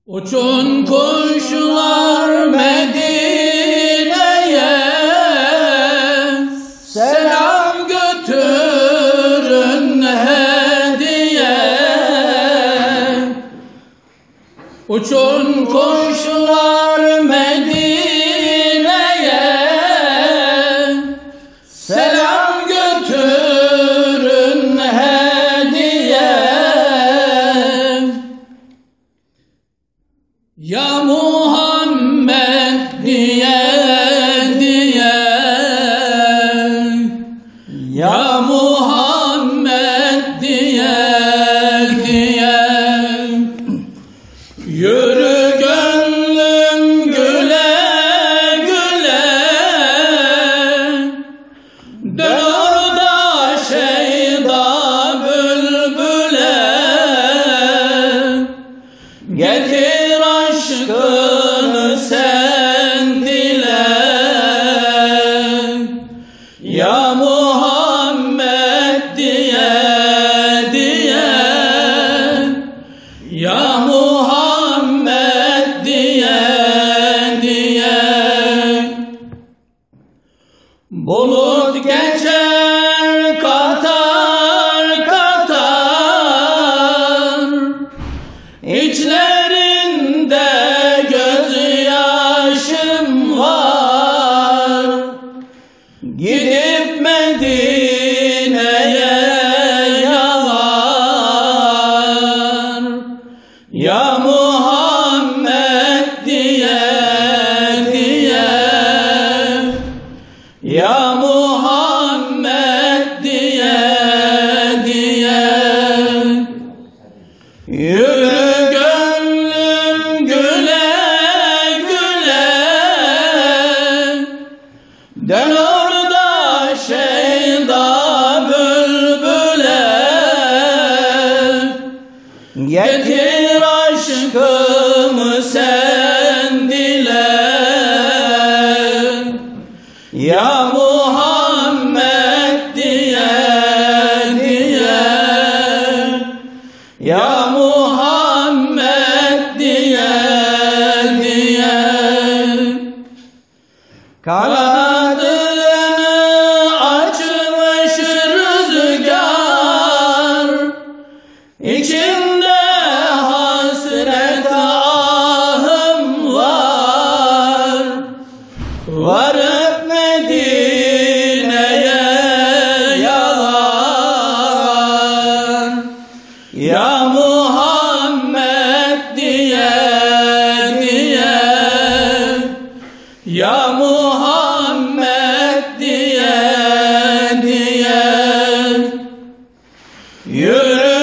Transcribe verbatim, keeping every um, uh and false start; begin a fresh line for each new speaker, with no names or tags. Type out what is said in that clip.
Uçun kuşlar Medine'ye, selam götürün hediye. Uçun kuşlar Medine'ye, selam götürün hediye. Ya Muhammed diye diye, ya Muhammed diye diye, yürü gönlüm güle güle, dön orada şeyda bülbüle, getir aşkını sen dile. Ya Muhammed diye diye, ya Muhammed diye diye. Bulut geçer katar katar, İçlerinde gözyaşım var. Gidip Medine'ye yalar. Ya Muhammed diye diye, ya Muhammed diye diye. Yürü gönlüm güle güle, dön orada şeyda bülbüle, getir aşkımı sen dile. Ya Muhammed diye diye, ya Muhammed diye diye. Kanadını açmış rüzgar, İçimde hasret ahım var. Varıp Medine'ye yalan. Ya Muhammed diye diye, ya Muhammed diye diye. Yürü